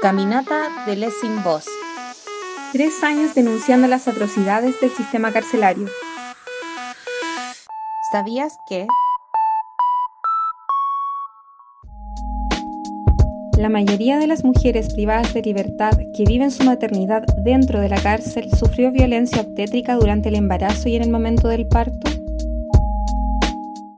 Caminata de Lessing Voss. 3 años denunciando las atrocidades del sistema carcelario. ¿Sabías que? La mayoría de las mujeres privadas de libertad que viven su maternidad dentro de la cárcel sufrió violencia obstétrica durante el embarazo y en el momento del parto.